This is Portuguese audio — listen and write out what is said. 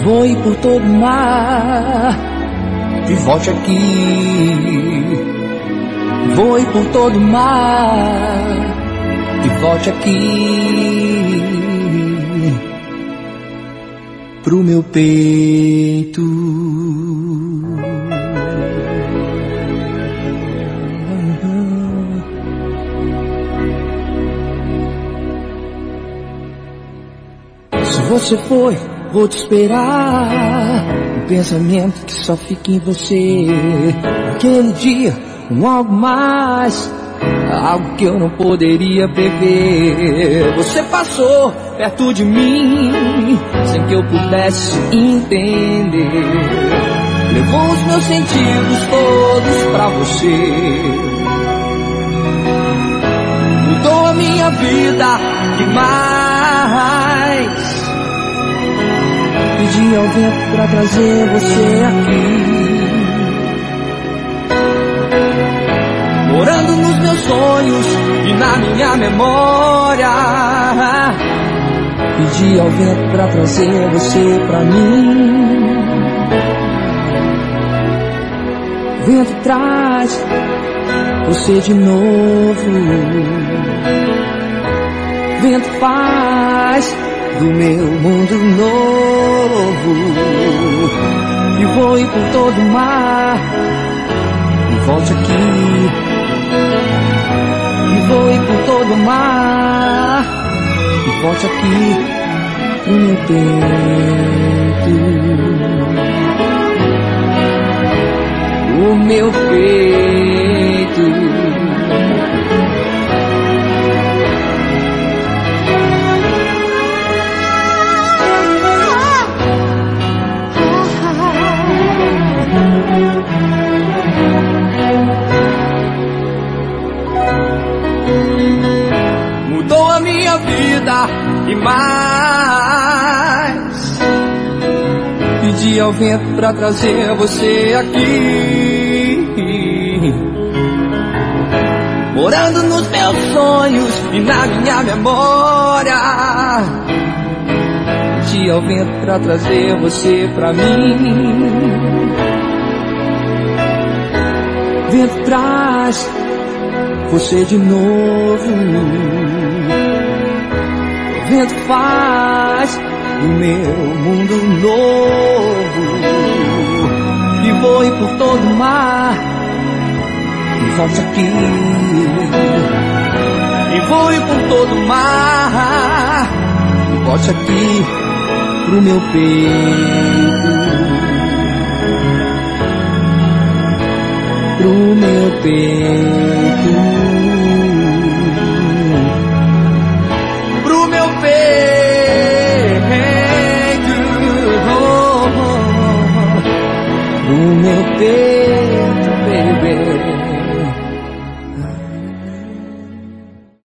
voe por todo o mar e volte aqui. Voe por todo o mar e volte aqui pro meu peito. Se você foi, vou te esperar. Um pensamento que só fica em você. Aquele dia, algo mais, algo que eu não poderia prever. Você passou perto de mim, sem que eu pudesse entender. Levou os meus sentidos todos pra você. Mudou a minha vida demais. Pedi ao vento pra trazer você aqui. Morando nos meus sonhos e na minha memória. Pedi ao vento pra trazer você pra mim. Vento traz você de novo. Vento faz do meu mundo novo. E voe por todo o mar e volte aqui. E voe por todo o mar e volte aqui pro meu peito. O meu peito. Mudou a minha vida e mais. Pedi ao vento pra trazer você aqui. Morando nos meus sonhos e na minha memória. Pedi ao vento pra trazer você pra mim. Vento traz você de novo. O vento faz do meu mundo novo. E voe por todo o mar e volte aqui. E voe por todo o mar e volte aqui pro meu peito. Pro meu peito. Pro meu peito. Pro meu peito, baby.